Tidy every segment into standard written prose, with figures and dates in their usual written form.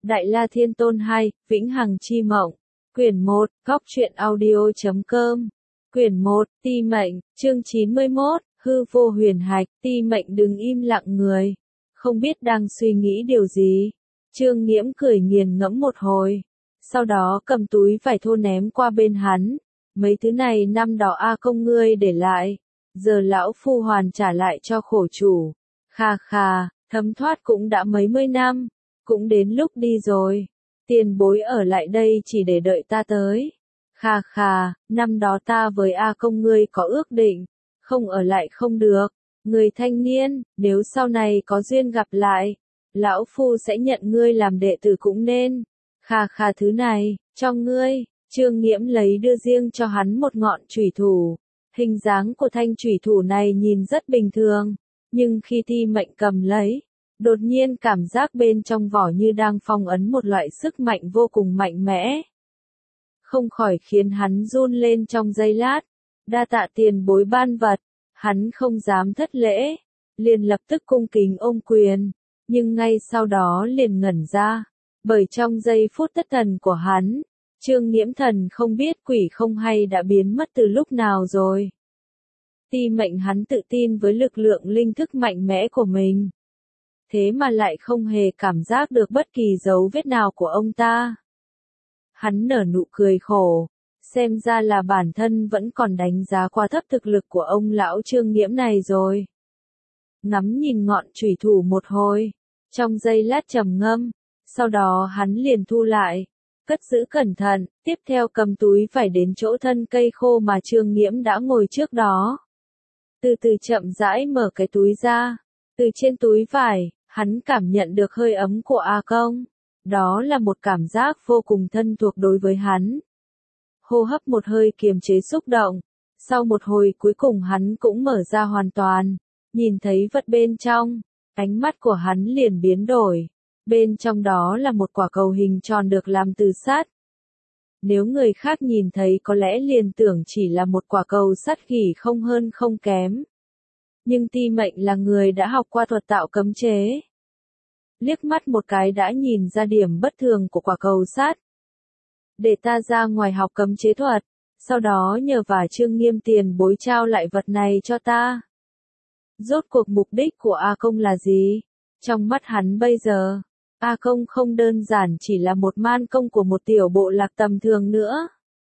Đại La Thiên Tôn 2, Vĩnh Hằng Chi Mộng. Quyển 1, Góc Truyện Audio.com. Quyển 1, Ti Mệnh, chương 91, Hư Vô Huyền Hạch. Ti Mệnh đứng im lặng người, không biết đang suy nghĩ điều gì. Trương Nghiễm cười nghiền ngẫm một hồi, sau đó cầm túi vải thô ném qua bên hắn. Mấy thứ này năm đó A Công ngươi để lại, giờ lão phu hoàn trả lại cho khổ chủ. Kha kha, thấm thoát cũng đã mấy mươi năm, cũng đến lúc đi rồi. Tiền bối ở lại đây chỉ để đợi ta tới. Kha kha, năm đó ta với A Công ngươi có ước định, không ở lại không được. Người thanh niên, nếu sau này có duyên gặp lại, lão phu sẽ nhận ngươi làm đệ tử cũng nên. Kha kha, thứ này, cho ngươi. Trương Nghiễm lấy đưa riêng cho hắn một ngọn chủy thủ. Hình dáng của thanh chủy thủ này nhìn rất bình thường, nhưng khi Ti Mệnh cầm lấy, đột nhiên cảm giác bên trong vỏ như đang phong ấn một loại sức mạnh vô cùng mạnh mẽ. Không khỏi khiến hắn run lên trong giây lát. Đa tạ tiền bối ban vật, hắn không dám thất lễ, liền lập tức cung kính ôm quyền, nhưng ngay sau đó liền ngẩn ra, bởi trong giây phút thất thần của hắn, Trương Nghiễm thần không biết quỷ không hay đã biến mất từ lúc nào rồi. Ti Mệnh hắn tự tin với lực lượng linh thức mạnh mẽ của mình, thế mà lại không hề cảm giác được bất kỳ dấu vết nào của ông ta. Hắn nở nụ cười khổ, xem ra là bản thân vẫn còn đánh giá quá thấp thực lực của ông lão Trương Nghiễm này rồi. Ngắm nhìn ngọn chủy thủ một hồi, trong giây lát trầm ngâm, sau đó hắn liền thu lại, cất giữ cẩn thận, tiếp theo cầm túi vải đến chỗ thân cây khô mà Trương Nghiễm đã ngồi trước đó. Từ từ chậm rãi mở cái túi ra, từ trên túi vải, hắn cảm nhận được hơi ấm của A Công. Đó là một cảm giác vô cùng thân thuộc đối với hắn. Hô hấp một hơi kiềm chế xúc động, sau một hồi cuối cùng hắn cũng mở ra hoàn toàn, nhìn thấy vật bên trong, ánh mắt của hắn liền biến đổi. Bên trong đó là một quả cầu hình tròn được làm từ sắt. Nếu người khác nhìn thấy có lẽ liền tưởng chỉ là một quả cầu sắt gỉ không hơn không kém. Nhưng Ti Mệnh là người đã học qua thuật tạo cấm chế. Liếc mắt một cái đã nhìn ra điểm bất thường của quả cầu sắt. Để ta ra ngoài học cấm chế thuật, sau đó nhờ vả Trương Nghiễm tiền bối trao lại vật này cho ta. Rốt cuộc mục đích của A Công là gì? Trong mắt hắn bây giờ, A Công không đơn giản chỉ là một man công của một tiểu bộ lạc tầm thường nữa.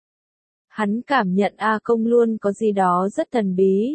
Hắn cảm nhận A Công luôn có gì đó rất thần bí.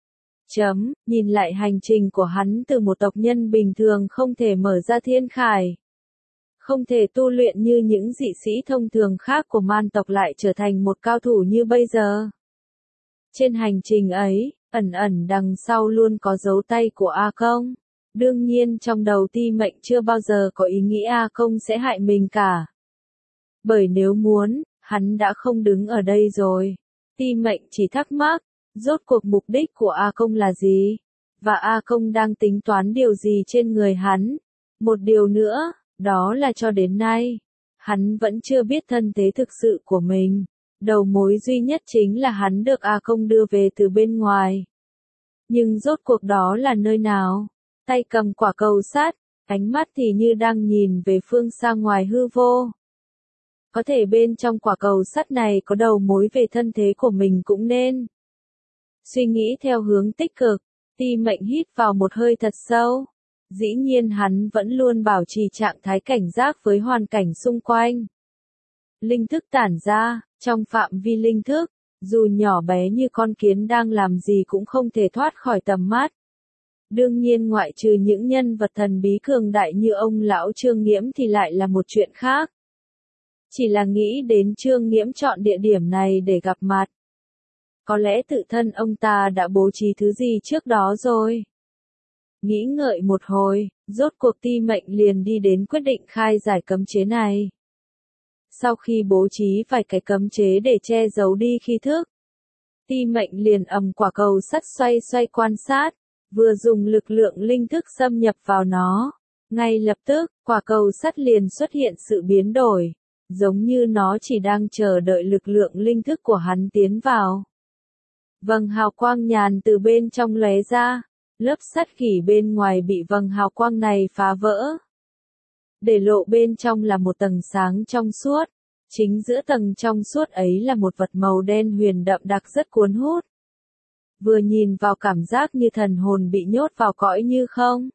Nhìn lại hành trình của hắn từ một tộc nhân bình thường không thể mở ra thiên khải, không thể tu luyện như những dị sĩ thông thường khác của man tộc lại trở thành một cao thủ như bây giờ. Trên hành trình ấy, ẩn ẩn đằng sau luôn có dấu tay của A Công. Đương nhiên trong đầu Ti Mệnh chưa bao giờ có ý nghĩ A Công sẽ hại mình cả. Bởi nếu muốn, hắn đã không đứng ở đây rồi. Ti Mệnh chỉ thắc mắc, rốt cuộc mục đích của A Công là gì? Và A Công đang tính toán điều gì trên người hắn? Một điều nữa, đó là cho đến nay, hắn vẫn chưa biết thân thế thực sự của mình. Đầu mối duy nhất chính là hắn được A Công đưa về từ bên ngoài. Nhưng rốt cuộc đó là nơi nào? Tay cầm quả cầu sắt, ánh mắt thì như đang nhìn về phương xa ngoài hư vô. Có thể bên trong quả cầu sắt này có đầu mối về thân thế của mình cũng nên. Suy nghĩ theo hướng tích cực, Ti Mệnh hít vào một hơi thật sâu. Dĩ nhiên hắn vẫn luôn bảo trì trạng thái cảnh giác với hoàn cảnh xung quanh. Linh thức tản ra, trong phạm vi linh thức, dù nhỏ bé như con kiến đang làm gì cũng không thể thoát khỏi tầm mắt. Đương nhiên ngoại trừ những nhân vật thần bí cường đại như ông lão Trương Nghiễm thì lại là một chuyện khác. Chỉ là nghĩ đến Trương Nghiễm chọn địa điểm này để gặp mặt. Có lẽ tự thân ông ta đã bố trí thứ gì trước đó rồi. Nghĩ ngợi một hồi, rốt cuộc Ti Mệnh liền đi đến quyết định khai giải cấm chế này. Sau khi bố trí vài cái cấm chế để che giấu đi khí thức, Ti Mệnh liền ầm quả cầu sắt xoay xoay quan sát, vừa dùng lực lượng linh thức xâm nhập vào nó. Ngay lập tức, quả cầu sắt liền xuất hiện sự biến đổi, giống như nó chỉ đang chờ đợi lực lượng linh thức của hắn tiến vào. Vầng hào quang nhàn từ bên trong lóe ra, lớp sắt gỉ bên ngoài bị vầng hào quang này phá vỡ. để lộ bên trong là một tầng sáng trong suốt. Chính giữa tầng trong suốt ấy là một vật màu đen huyền đậm đặc rất cuốn hút. Vừa nhìn vào cảm giác như thần hồn bị nhốt vào cõi như không.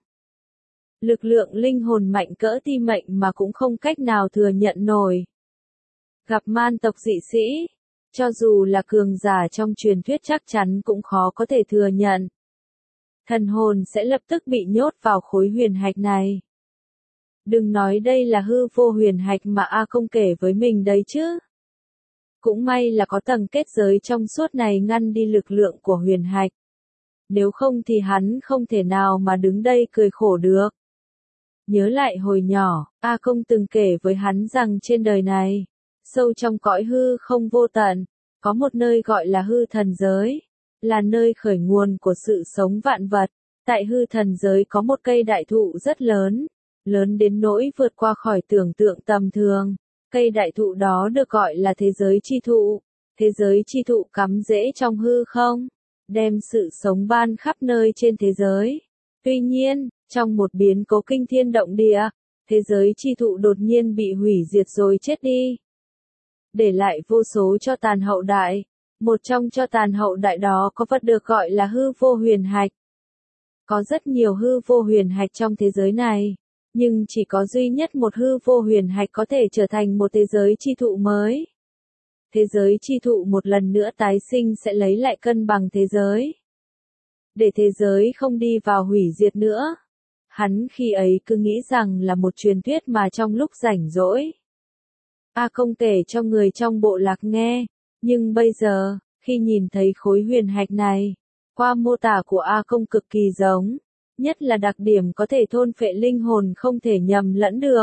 Lực lượng linh hồn mạnh cỡ ti mệnh mà cũng không cách nào thừa nhận nổi. Gặp man tộc dị sĩ, cho dù là cường giả trong truyền thuyết chắc chắn cũng khó có thể thừa nhận. Thần hồn sẽ lập tức bị nhốt vào khối huyền hạch này. Đừng nói đây là hư vô huyền hạch mà A Công kể với mình đấy chứ. Cũng may là có tầng kết giới trong suốt này ngăn đi lực lượng của huyền hạch. Nếu không thì hắn không thể nào mà đứng đây cười khổ được. Nhớ lại hồi nhỏ, A Công từng kể với hắn rằng trên đời này, sâu trong cõi hư không vô tận, có một nơi gọi là hư thần giới, là nơi khởi nguồn của sự sống vạn vật. Tại hư thần giới có một cây đại thụ rất lớn, lớn đến nỗi vượt qua khỏi tưởng tượng tầm thường. Cây đại thụ đó được gọi là thế giới chi thụ. Thế giới chi thụ cắm rễ trong hư không, đem sự sống ban khắp nơi trên thế giới. Tuy nhiên, trong một biến cố kinh thiên động địa, thế giới chi thụ đột nhiên bị hủy diệt rồi chết đi. Để lại vô số tro tàn hậu đại. Một trong tro tàn hậu đại đó có vật được gọi là hư vô huyền hạch. Có rất nhiều hư vô huyền hạch trong thế giới này, nhưng chỉ có duy nhất một hư vô huyền hạch có thể trở thành một thế giới chi thụ mới. Thế giới chi thụ một lần nữa tái sinh sẽ lấy lại cân bằng thế giới. Để thế giới không đi vào hủy diệt nữa. Hắn khi ấy cứ nghĩ rằng là một truyền thuyết mà trong lúc rảnh rỗi. A Công kể cho người trong bộ lạc nghe, nhưng bây giờ, khi nhìn thấy khối huyền hạch này, qua mô tả của A Công cực kỳ giống, nhất là đặc điểm có thể thôn phệ linh hồn không thể nhầm lẫn được.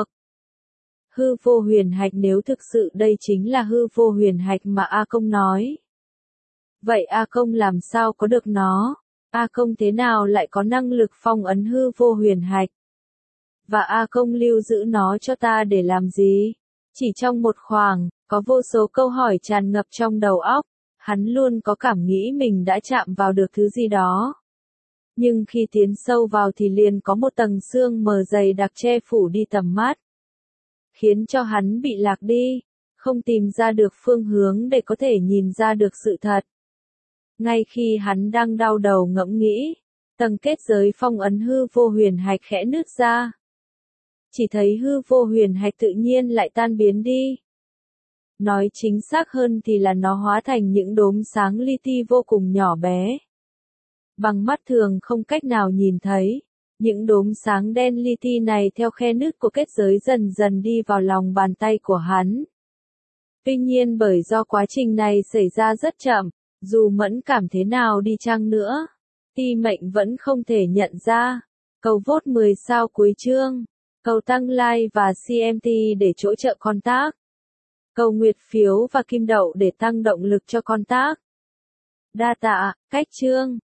Hư vô huyền hạch nếu thực sự đây chính là hư vô huyền hạch mà A Công nói. Vậy A Công làm sao có được nó? A Công thế nào lại có năng lực phong ấn hư vô huyền hạch? Và A Công lưu giữ nó cho ta để làm gì? Chỉ trong một khoảng, có vô số câu hỏi tràn ngập trong đầu óc, hắn luôn có cảm nghĩ mình đã chạm vào được thứ gì đó. Nhưng khi tiến sâu vào thì liền có một tầng sương mờ dày đặc che phủ đi tầm mắt, khiến cho hắn bị lạc đi, không tìm ra được phương hướng để có thể nhìn ra được sự thật. Ngay khi hắn đang đau đầu ngẫm nghĩ, tầng kết giới phong ấn hư vô huyền hạch khẽ nứt ra. Chỉ thấy hư vô huyền hạch tự nhiên lại tan biến đi. Nói chính xác hơn thì là nó hóa thành những đốm sáng li ti vô cùng nhỏ bé. Bằng mắt thường không cách nào nhìn thấy, những đốm sáng đen li ti này theo khe nứt của kết giới dần dần đi vào lòng bàn tay của hắn. Tuy nhiên bởi do quá trình này xảy ra rất chậm, dù mẫn cảm thế nào đi chăng nữa, Ti Mệnh vẫn không thể nhận ra. Cầu vote 10 sao cuối chương. Cầu tăng like và CMT để hỗ trợ con tác. Cầu nguyệt phiếu và kim đậu để tăng động lực cho con tác. Đa tạ, cách chương.